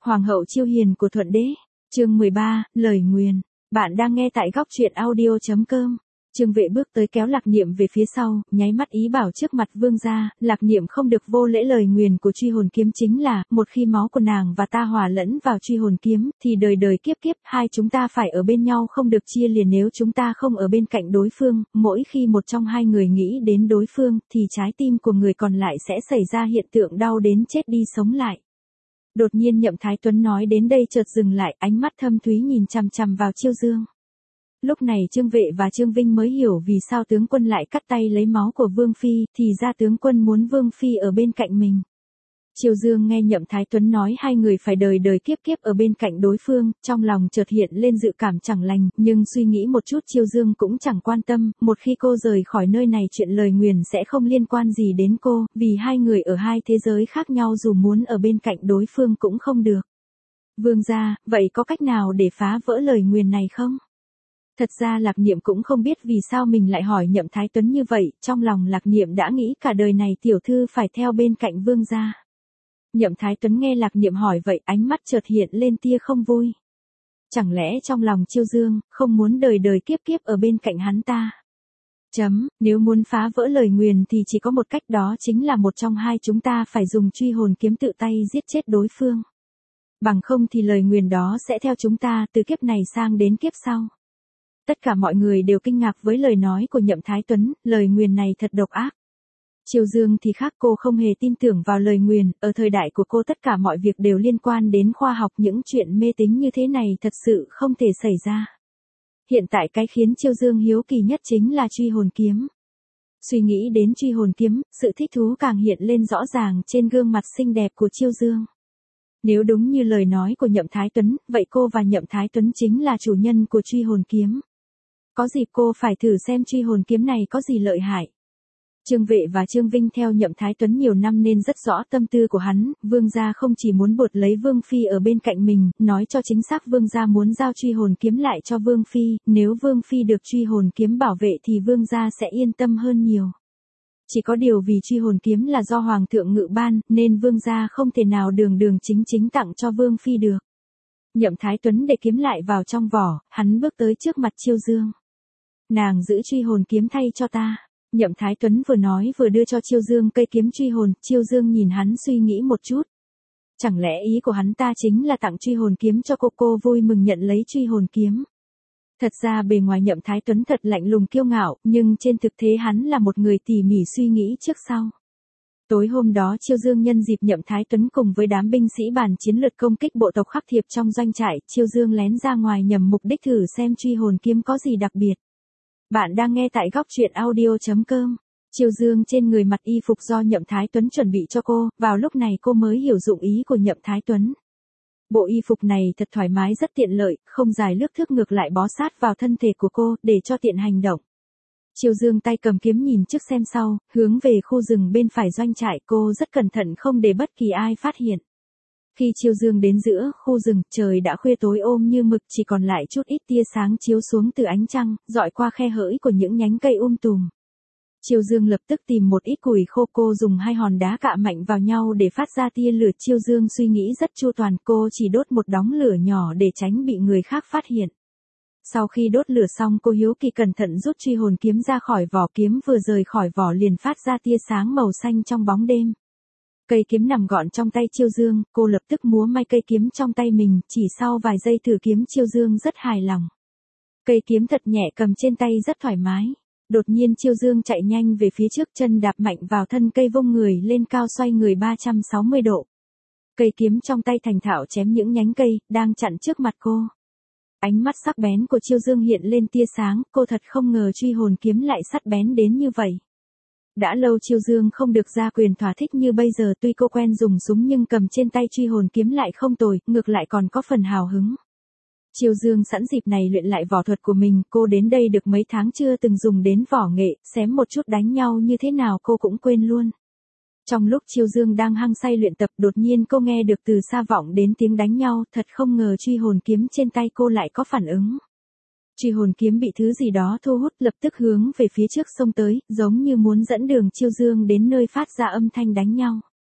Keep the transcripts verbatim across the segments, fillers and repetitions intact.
Hoàng hậu Chiêu Hiền của Thuận Đế. Chương mười ba, lời nguyền. Bạn đang nghe tại góc truyện audio chấm com. Trương Vệ bước tới kéo Lạc Niệm về phía sau, nháy mắt ý bảo trước mặt vương gia, Lạc Niệm không được vô lễ. Lời nguyền của truy hồn kiếm chính là, một khi máu của nàng và ta hòa lẫn vào truy hồn kiếm, thì đời đời kiếp kiếp, hai chúng ta phải ở bên nhau không được chia liền. Nếu chúng ta không ở bên cạnh đối phương, mỗi khi một trong hai người nghĩ đến đối phương, thì trái tim của người còn lại sẽ xảy ra hiện tượng đau đến chết đi sống lại. Đột nhiên Nhậm Thái Tuấn nói đến đây chợt dừng lại, ánh mắt thâm thúy nhìn chằm chằm vào Chiêu Dương. Lúc này Trương Vệ và Trương Vinh mới hiểu vì sao tướng quân lại cắt tay lấy máu của Vương Phi, thì ra tướng quân muốn Vương Phi ở bên cạnh mình. Chiêu Dương nghe Nhậm Thái Tuấn nói hai người phải đời đời kiếp kiếp ở bên cạnh đối phương, trong lòng chợt hiện lên dự cảm chẳng lành, nhưng suy nghĩ một chút Chiêu Dương cũng chẳng quan tâm, một khi cô rời khỏi nơi này chuyện lời nguyền sẽ không liên quan gì đến cô, vì hai người ở hai thế giới khác nhau dù muốn ở bên cạnh đối phương cũng không được. Vương gia, vậy có cách nào để phá vỡ lời nguyền này không? Thật ra Lạc Niệm cũng không biết vì sao mình lại hỏi Nhậm Thái Tuấn như vậy, trong lòng Lạc Niệm đã nghĩ cả đời này tiểu thư phải theo bên cạnh vương gia. Nhậm Thái Tuấn nghe Lạc Niệm hỏi vậy, ánh mắt chợt hiện lên tia không vui. Chẳng lẽ trong lòng Chiêu Dương, không muốn đời đời kiếp kiếp ở bên cạnh hắn ta? Chấm, nếu muốn phá vỡ lời nguyền thì chỉ có một cách, đó chính là một trong hai chúng ta phải dùng truy hồn kiếm tự tay giết chết đối phương. Bằng không thì lời nguyền đó sẽ theo chúng ta từ kiếp này sang đến kiếp sau. Tất cả mọi người đều kinh ngạc với lời nói của Nhậm Thái Tuấn, lời nguyền này thật độc ác. Chiêu Dương thì khác, cô không hề tin tưởng vào lời nguyền, ở thời đại của cô tất cả mọi việc đều liên quan đến khoa học, những chuyện mê tín như thế này thật sự không thể xảy ra. Hiện tại cái khiến Chiêu Dương hiếu kỳ nhất chính là truy hồn kiếm. Suy nghĩ đến truy hồn kiếm, sự thích thú càng hiện lên rõ ràng trên gương mặt xinh đẹp của Chiêu Dương. Nếu đúng như lời nói của Nhậm Thái Tuấn, vậy cô và Nhậm Thái Tuấn chính là chủ nhân của truy hồn kiếm. Có dịp cô phải thử xem truy hồn kiếm này có gì lợi hại. Trương Vệ và Trương Vinh theo Nhậm Thái Tuấn nhiều năm nên rất rõ tâm tư của hắn, vương gia không chỉ muốn bột lấy Vương Phi ở bên cạnh mình, nói cho chính xác vương gia muốn giao truy hồn kiếm lại cho Vương Phi, nếu Vương Phi được truy hồn kiếm bảo vệ thì vương gia sẽ yên tâm hơn nhiều. Chỉ có điều vì truy hồn kiếm là do Hoàng thượng ngự ban, nên vương gia không thể nào đường đường chính chính tặng cho Vương Phi được. Nhậm Thái Tuấn để kiếm lại vào trong vỏ, hắn bước tới trước mặt Chiêu Dương. Nàng giữ truy hồn kiếm thay cho ta. Nhậm Thái Tuấn vừa nói vừa đưa cho Chiêu Dương cây kiếm truy hồn, Chiêu Dương nhìn hắn suy nghĩ một chút. Chẳng lẽ ý của hắn ta chính là tặng truy hồn kiếm cho cô? Cô vui mừng nhận lấy truy hồn kiếm. Thật ra bề ngoài Nhậm Thái Tuấn thật lạnh lùng kiêu ngạo, nhưng trên thực tế hắn là một người tỉ mỉ suy nghĩ trước sau. Tối hôm đó Chiêu Dương nhân dịp Nhậm Thái Tuấn cùng với đám binh sĩ bàn chiến lược công kích bộ tộc Khắc Thiệp trong doanh trại, Chiêu Dương lén ra ngoài nhằm mục đích thử xem truy hồn kiếm có gì đặc biệt. Bạn đang nghe tại góc truyện audio chấm com. Chiêu Dương trên người mặc y phục do Nhậm Thái Tuấn chuẩn bị cho cô, vào lúc này cô mới hiểu dụng ý của Nhậm Thái Tuấn. Bộ y phục này thật thoải mái rất tiện lợi, không dài lướt thước ngược lại bó sát vào thân thể của cô, để cho tiện hành động. Chiêu Dương tay cầm kiếm nhìn trước xem sau, hướng về khu rừng bên phải doanh trại, cô rất cẩn thận không để bất kỳ ai phát hiện. Khi Chiêu Dương đến giữa khu rừng, trời đã khuya tối ôm như mực, chỉ còn lại chút ít tia sáng chiếu xuống từ ánh trăng, dọi qua khe hỡi của những nhánh cây um tùm. Chiêu Dương lập tức tìm một ít củi khô, cô dùng hai hòn đá cạ mạnh vào nhau để phát ra tia lửa. Chiêu Dương suy nghĩ rất chu toàn, cô chỉ đốt một đống lửa nhỏ để tránh bị người khác phát hiện. Sau khi đốt lửa xong, cô hiếu kỳ cẩn thận rút truy hồn kiếm ra khỏi vỏ, kiếm vừa rời khỏi vỏ liền phát ra tia sáng màu xanh trong bóng đêm. Cây kiếm nằm gọn trong tay Chiêu Dương, cô lập tức múa may cây kiếm trong tay mình, chỉ sau vài giây thử kiếm Chiêu Dương rất hài lòng. Cây kiếm thật nhẹ, cầm trên tay rất thoải mái. Đột nhiên Chiêu Dương chạy nhanh về phía trước, chân đạp mạnh vào thân cây, vung người lên cao xoay người ba trăm sáu mươi độ. Cây kiếm trong tay thành thạo chém những nhánh cây đang chặn trước mặt cô. Ánh mắt sắc bén của Chiêu Dương hiện lên tia sáng, cô thật không ngờ truy hồn kiếm lại sắc bén đến như vậy. Đã lâu Chiêu Dương không được ra quyền thỏa thích như bây giờ, tuy cô quen dùng súng nhưng cầm trên tay truy hồn kiếm lại không tồi, ngược lại còn có phần hào hứng. Chiêu Dương sẵn dịp này luyện lại võ thuật của mình, cô đến đây được mấy tháng chưa từng dùng đến võ nghệ, xém một chút đánh nhau như thế nào cô cũng quên luôn. Trong lúc Chiêu Dương đang hăng say luyện tập, đột nhiên cô nghe được từ xa vọng đến tiếng đánh nhau, thật không ngờ truy hồn kiếm trên tay cô lại có phản ứng. Truy hồn kiếm bị thứ gì đó thu hút, lập tức hướng về phía trước xông tới, giống như muốn dẫn đường Chiêu Dương đến nơi phát ra âm thanh đánh nhau.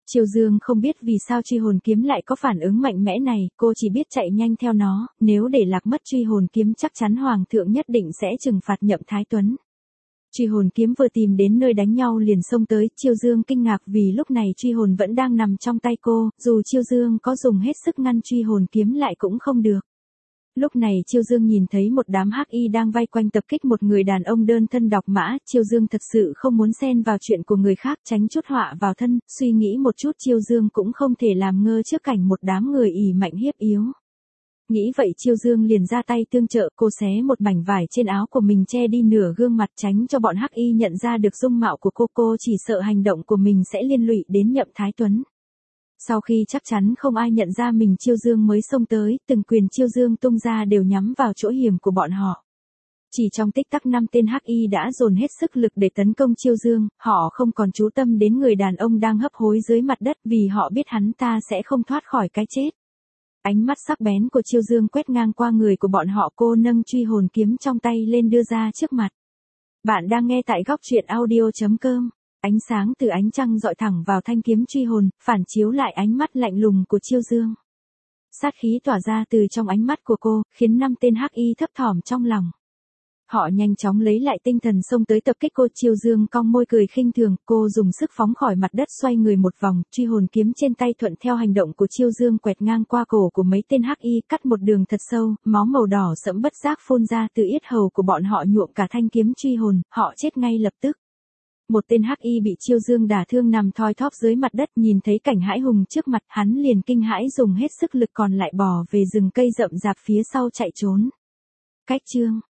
Chiêu Dương không biết vì sao truy hồn kiếm lại có phản ứng mạnh mẽ này, cô chỉ biết chạy nhanh theo nó, nếu để lạc mất truy hồn kiếm chắc chắn Hoàng thượng nhất định sẽ trừng phạt Nhậm Thái Tuấn. Truy hồn kiếm vừa tìm đến nơi đánh nhau liền xông tới, Chiêu Dương kinh ngạc vì lúc này truy hồn vẫn đang nằm trong tay cô, dù Chiêu Dương có dùng hết sức ngăn truy hồn kiếm lại cũng không được. Lúc này Chiêu Dương nhìn thấy một đám hắc y đang vây quanh tập kích một người đàn ông đơn thân độc mã, Chiêu Dương thật sự không muốn xen vào chuyện của người khác, tránh chút họa vào thân, suy nghĩ một chút Chiêu Dương cũng không thể làm ngơ trước cảnh một đám người ỷ mạnh hiếp yếu. Nghĩ vậy Chiêu Dương liền ra tay tương trợ, cô xé một mảnh vải trên áo của mình che đi nửa gương mặt tránh cho bọn hắc y nhận ra được dung mạo của cô, cô chỉ sợ hành động của mình sẽ liên lụy đến Nhậm Thái Tuấn. Sau khi chắc chắn không ai nhận ra mình Chiêu Dương mới xông tới, từng quyền Chiêu Dương tung ra đều nhắm vào chỗ hiểm của bọn họ. Chỉ trong tích tắc năm tên hắc y đã dồn hết sức lực để tấn công Chiêu Dương, họ không còn chú tâm đến người đàn ông đang hấp hối dưới mặt đất vì họ biết hắn ta sẽ không thoát khỏi cái chết. Ánh mắt sắc bén của Chiêu Dương quét ngang qua người của bọn họ, cô nâng truy hồn kiếm trong tay lên đưa ra trước mặt. Bạn đang nghe tại góc truyện audio chấm com. Ánh sáng từ ánh trăng dọi thẳng vào thanh kiếm truy hồn, phản chiếu lại ánh mắt lạnh lùng của Chiêu Dương. Sát khí tỏa ra từ trong ánh mắt của cô, khiến năm tên hắc y thấp thỏm trong lòng. Họ nhanh chóng lấy lại tinh thần xông tới tập kích cô. Chiêu Dương cong môi cười khinh thường, cô dùng sức phóng khỏi mặt đất xoay người một vòng, truy hồn kiếm trên tay thuận theo hành động của Chiêu Dương quẹt ngang qua cổ của mấy tên hắc y, cắt một đường thật sâu, máu màu đỏ sẫm bất giác phun ra từ yết hầu của bọn họ nhuộm cả thanh kiếm truy hồn, họ chết ngay lập tức. Một tên hắc y bị Chiêu Dương đả thương nằm thoi thóp dưới mặt đất, nhìn thấy cảnh hãi hùng trước mặt, hắn liền kinh hãi dùng hết sức lực còn lại bò về rừng cây rậm rạp phía sau chạy trốn. Cách chương